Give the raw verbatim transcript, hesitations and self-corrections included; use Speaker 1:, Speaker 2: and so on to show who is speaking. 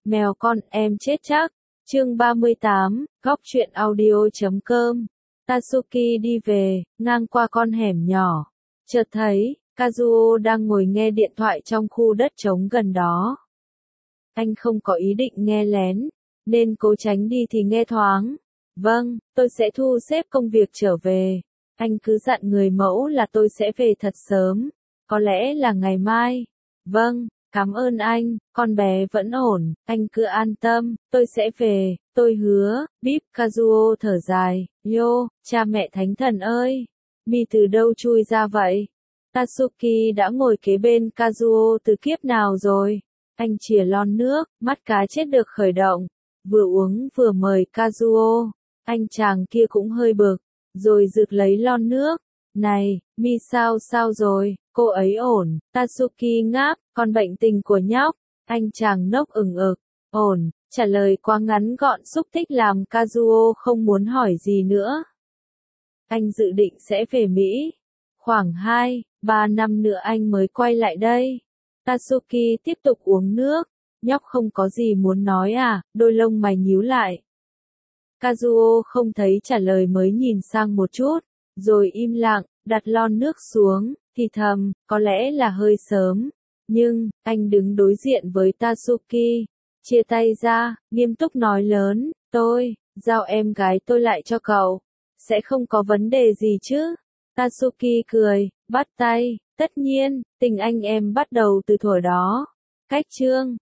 Speaker 1: Mèo con em chết chắc. Chương ba mươi tám, góc truyện audio chấm com. Tatsuki đi về, ngang qua con hẻm nhỏ. Chợt thấy, Kazuo đang ngồi nghe điện thoại trong khu đất trống gần đó. Anh không có ý định nghe lén, nên cố tránh đi thì nghe thoáng. Vâng, tôi sẽ thu xếp công việc trở về. Anh cứ dặn người mẫu là tôi sẽ về thật sớm. Có lẽ là ngày mai. Vâng, cảm ơn anh, con bé vẫn ổn, anh cứ an tâm, tôi sẽ về, tôi hứa. Bíp Kazuo thở dài, Yo, cha mẹ thánh thần ơi, mi từ đâu chui ra vậy? Tatsuki đã ngồi kế bên Kazuo từ kiếp nào rồi? Anh chìa lon nước, mắt cá chết được khởi động, vừa uống vừa mời Kazuo. Anh chàng kia cũng hơi bực, rồi rực lấy lon nước. Này, mi sao sao rồi, cô ấy ổn, Tatsuki ngáp, còn bệnh tình của nhóc, anh chàng nốc ửng ực, ổn, trả lời quá ngắn gọn xúc tích làm Kazuo không muốn hỏi gì nữa. Anh dự định sẽ về Mỹ, khoảng hai, ba năm nữa anh mới quay lại đây. Tatsuki tiếp tục uống nước, nhóc không có gì muốn nói à, đôi lông mày nhíu lại. Kazuo không thấy trả lời mới nhìn sang một chút, rồi im lặng, đặt lon nước xuống, thì thầm, có lẽ là hơi sớm. Nhưng, anh đứng đối diện với Tatsuki, chia tay ra, nghiêm túc nói lớn, tôi, giao em gái tôi lại cho cậu. Sẽ không có vấn đề gì chứ? Tatsuki cười, bắt tay, tất nhiên, tình anh em bắt đầu từ thuở đó. Cách chương